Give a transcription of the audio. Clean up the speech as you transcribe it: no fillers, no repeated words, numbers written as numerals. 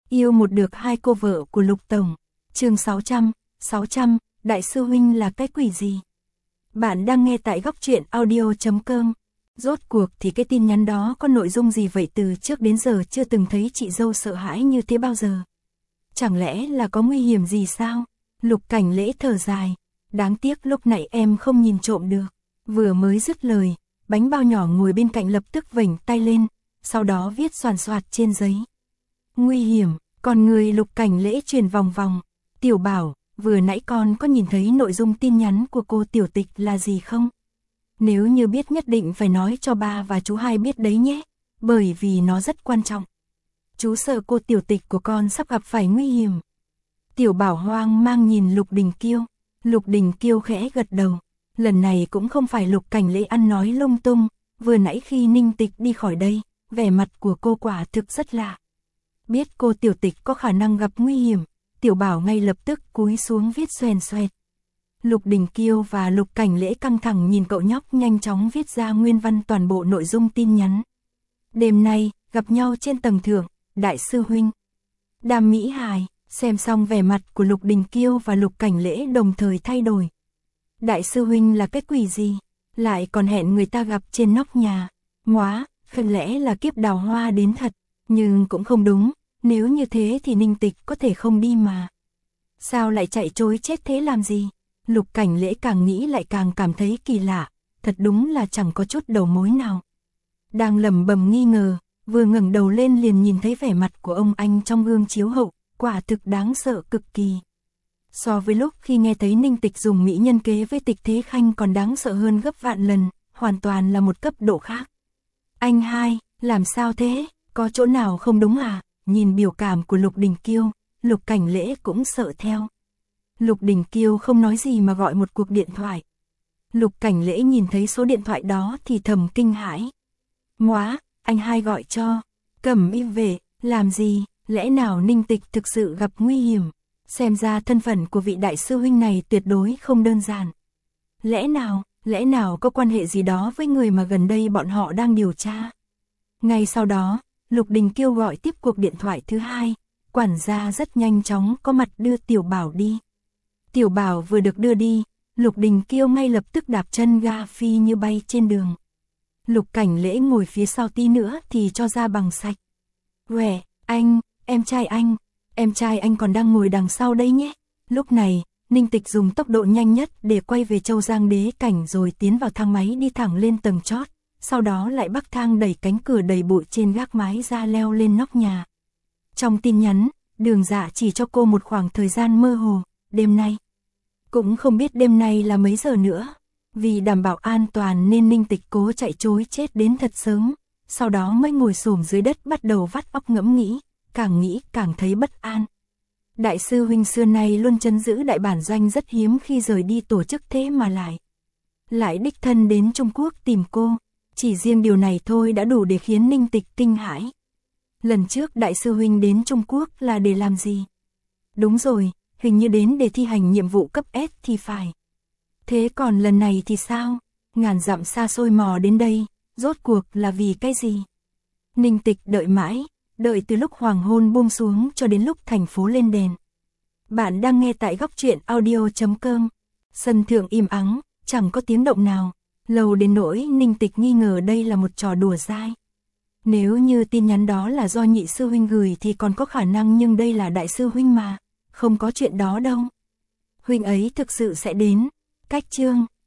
Yêu một được hai cô vợ của Lục Tổng. Chương 600, Đại sư huynh là cái quỷ gì? Bạn đang nghe tại góc truyện audio.com. Rốt cuộc thì cái tin nhắn đó có nội dung gì vậy, từ trước đến giờ chưa từng thấy chị dâu sợ hãi như thế bao giờ. Chẳng lẽ là có nguy hiểm gì sao? Lục Cảnh Lễ thở dài. Đáng tiếc lúc nãy em không nhìn trộm được. Vừa mới dứt lời, bánh bao nhỏ ngồi bên cạnh lập tức vểnh tay lên, sau đó viết xoàn xoạt trên giấy. Nguy hiểm, còn người Lục Cảnh Lễ chuyển vòng vòng. Tiểu Bảo, vừa nãy con có nhìn thấy nội dung tin nhắn của cô Tiểu Tịch là gì không? Nếu như biết nhất định phải nói cho ba và chú hai biết đấy nhé, bởi vì nó rất quan trọng. Chú sợ cô Tiểu Tịch của con sắp gặp phải nguy hiểm. Tiểu Bảo hoang mang nhìn Lục Đình Kiêu. Lục Đình Kiêu khẽ gật đầu. Lần này cũng không phải Lục Cảnh Lễ ăn nói lung tung, vừa nãy khi Ninh Tịch đi khỏi đây, vẻ mặt của cô quả thực rất lạ. Biết cô Tiểu Tịch có khả năng gặp nguy hiểm, Tiểu Bảo ngay lập tức cúi xuống viết xoèn xoẹt. Lục Đình Kiêu và Lục Cảnh Lễ căng thẳng nhìn cậu nhóc nhanh chóng viết ra nguyên văn toàn bộ nội dung tin nhắn. Đêm nay, gặp nhau trên tầng thượng, Đại sư huynh. Đàm Mỹ Hài, xem xong vẻ mặt của Lục Đình Kiêu và Lục Cảnh Lễ đồng thời thay đổi. Đại sư huynh là cái quỷ gì? Lại còn hẹn người ta gặp trên nóc nhà. Móa, không lẽ là kiếp đào hoa đến thật? Nhưng cũng không đúng, nếu như thế thì Ninh Tịch có thể không đi mà. Sao lại chạy trối chết thế làm gì? Lục Cảnh Lễ càng nghĩ lại càng cảm thấy kỳ lạ, thật đúng là chẳng có chút đầu mối nào. Đang lẩm bẩm nghi ngờ, vừa ngẩng đầu lên liền nhìn thấy vẻ mặt của ông anh trong gương chiếu hậu, quả thực đáng sợ cực kỳ. So với lúc khi nghe thấy Ninh Tịch dùng mỹ nhân kế với Tịch Thế Khanh còn đáng sợ hơn gấp vạn lần, hoàn toàn là một cấp độ khác. Anh hai, làm sao thế? Có chỗ nào không đúng à? Nhìn biểu cảm của Lục Đình Kiêu, Lục Cảnh Lễ cũng sợ theo. Lục Đình Kiêu không nói gì mà gọi một cuộc điện thoại. Lục Cảnh Lễ nhìn thấy số điện thoại đó thì thầm kinh hãi. Móa, anh hai gọi cho. Cẩm Y về, làm gì? Lẽ nào Ninh Tịch thực sự gặp nguy hiểm? Xem ra thân phận của vị đại sư huynh này tuyệt đối không đơn giản. Lẽ nào có quan hệ gì đó với người mà gần đây bọn họ đang điều tra? Ngay sau đó, Lục Đình Kiêu gọi tiếp cuộc điện thoại thứ hai, quản gia rất nhanh chóng có mặt đưa Tiểu Bảo đi. Tiểu Bảo vừa được đưa đi, Lục Đình Kiêu ngay lập tức đạp chân ga phi như bay trên đường. Lục Cảnh Lễ ngồi phía sau tí nữa thì cho ra bằng sạch. Uể, anh, em trai anh còn đang ngồi đằng sau đây nhé. Lúc này, Ninh Tịch dùng tốc độ nhanh nhất để quay về Châu Giang Đế Cảnh rồi tiến vào thang máy đi thẳng lên tầng chót, sau đó lại bắc thang đẩy cánh cửa đầy bụi trên gác mái ra leo lên nóc nhà. Trong tin nhắn, Đường Dạ chỉ cho cô một khoảng thời gian mơ hồ, đêm nay. Cũng không biết đêm nay là mấy giờ nữa. Vì đảm bảo an toàn nên Ninh Tịch cố chạy trối chết đến thật sớm, sau đó mới ngồi xổm dưới đất bắt đầu vắt óc ngẫm nghĩ càng thấy bất an. Đại sư huynh xưa nay luôn trấn giữ đại bản doanh, rất hiếm khi rời đi tổ chức thế mà lại đích thân đến Trung Quốc tìm cô. Chỉ riêng điều này thôi đã đủ để khiến Ninh Tịch kinh hãi. Lần trước đại sư huynh đến Trung Quốc là để làm gì? Đúng rồi, hình như đến để thi hành nhiệm vụ cấp S thì phải. Thế còn lần này thì sao? Ngàn dặm xa xôi mò đến đây, rốt cuộc là vì cái gì? Ninh Tịch đợi mãi, đợi từ lúc hoàng hôn buông xuống cho đến lúc thành phố lên đèn. Bạn đang nghe tại góc truyện audio.com. Sân thượng im ắng, chẳng có tiếng động nào. Lâu đến nỗi Ninh Tịch nghi ngờ đây là một trò đùa dai. Nếu như tin nhắn đó là do nhị sư huynh gửi thì còn có khả năng, nhưng đây là đại sư huynh mà, không có chuyện đó đâu. Huynh ấy thực sự sẽ đến. Cách chương